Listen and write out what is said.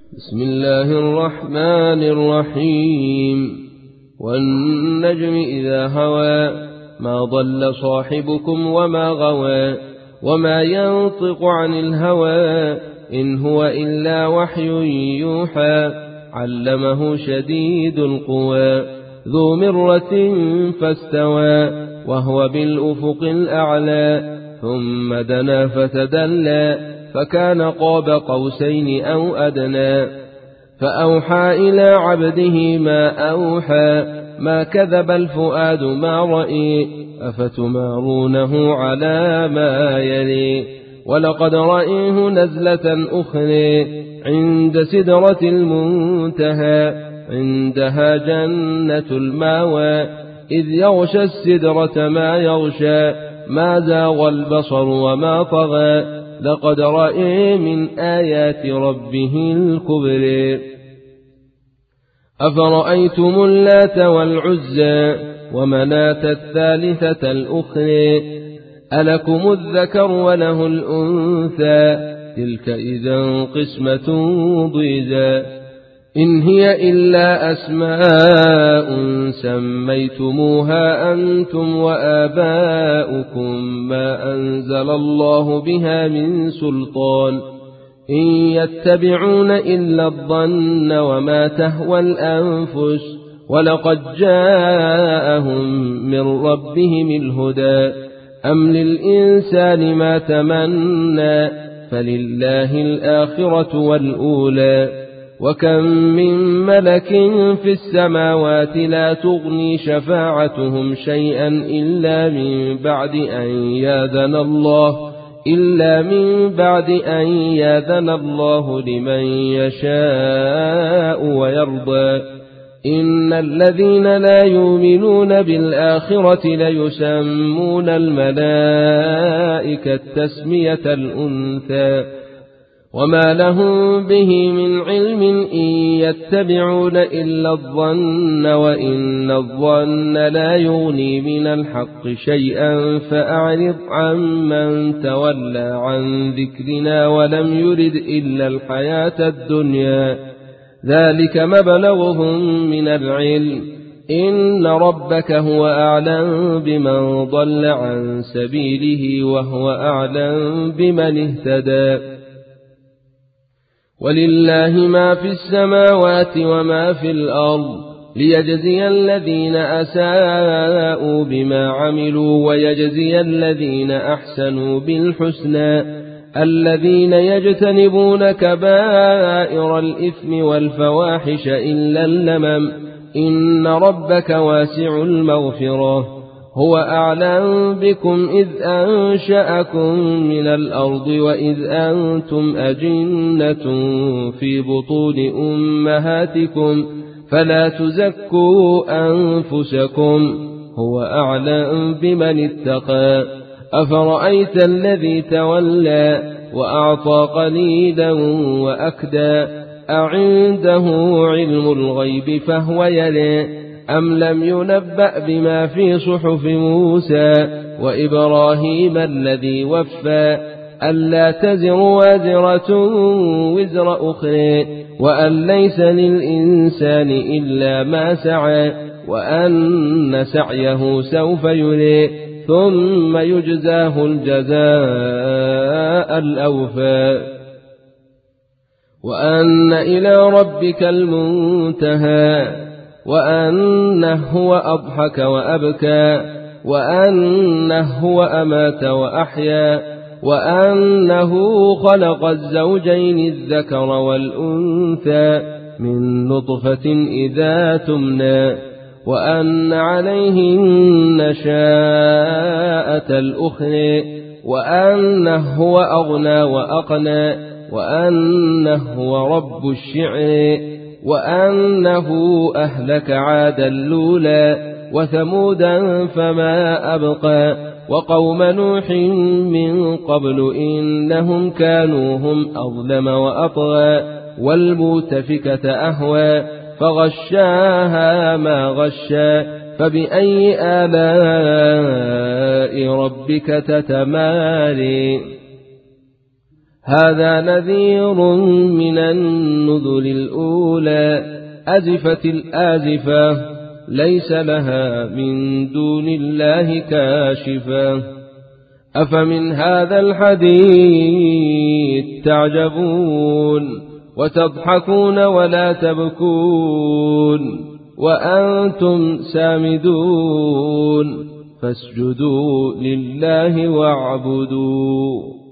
بسم الله الرحمن الرحيم والنجم إذا هوى ما ضل صاحبكم وما غوى وما ينطق عن الهوى إن هو إلا وحي يوحى علمه شديد القوى ذو مرة فاستوى وهو بالأفق الأعلى ثم دنا فتدلى فكان قاب قوسين أو أدنى فأوحى إلى عبده ما أوحى ما كذب الفؤاد ما رئي أفتمارونه على ما يلي ولقد رأيه نزلة أخرى عند سدرة المنتهى عندها جنة الماوى إذ يغشى السدرة ما يغشى ما زاغ البصر وما طغى لقد رأى من آيات ربه الكبرى أفرأيتم اللات والعزى ومناة الثالثة الأخرى ألكم الذكر وله الأنثى تلك إذا قسمة ضيزى إن هي إلا أسماء سميتموها أنتم وآباؤكم ما أنزل الله بها من سلطان إن يتبعون إلا الظن وما تهوى الأنفس ولقد جاءهم من ربهم الهدى أم للإنسان ما تمنى فلله الآخرة والأولى وكم من ملك في السماوات لا تغني شفاعتهم شيئا إلا من بعد أن يأذن الله لمن يشاء ويرضى إن الذين لا يؤمنون بالآخرة ليسمون الملائكة تسمية الأنثى وما لهم به من علم إن يتبعون إلا الظن وإن الظن لا يغني من الحق شيئا فأعرض عمن تولى عن ذكرنا ولم يرد إلا الحياة الدنيا ذلك مبلغهم من العلم إن ربك هو أعلم بمن ضل عن سبيله وهو أعلم بمن اهتدى ولله ما في السماوات وما في الأرض ليجزي الذين أساءوا بما عملوا ويجزي الذين أحسنوا بالحسنى الذين يجتنبون كبائر الإثم والفواحش إلا اللمم إن ربك واسع المغفرة هو أعلم بكم إذ أنشأكم من الأرض وإذ أنتم أجنة في بطون أمهاتكم فلا تزكوا أنفسكم هو أعلم بمن اتقى أفرأيت الذي تولى وأعطى قليلا وأكدى أعنده علم الغيب فهو يرى أم لم ينبأ بما في صحف موسى وإبراهيم الذي وفى ألا تزر وازرة وزر أخرى وأن ليس للإنسان إلا ما سعى وأن سعيه سوف يرى ثم يجزاه الجزاء الأوفى وأن إلى ربك المنتهى وأنه هو أضحك وأبكى وأنه هو أمات وأحيا وأنه خلق الزوجين الذكر والأنثى من نطفة إذا تمنى وأن عليه النشاءة الأخرى وأنه هو أغنى وأقنى وأنه هو رب الشعر وأنه أهلك عادا الأولى وثمودا فما أبقى وقوم نوح من قبل إنهم كانوا هم أظلم وأطغى والمؤتفكة أهوى فغشاها ما غشى فبأي آلاء ربك تتماري هذا نذير من النذر الأولى أزفت الآزفة ليس لها من دون الله كاشفة أفمن هذا الحديث تعجبون وتضحكون ولا تبكون وأنتم سامدون فاسجدوا لله واعبدوا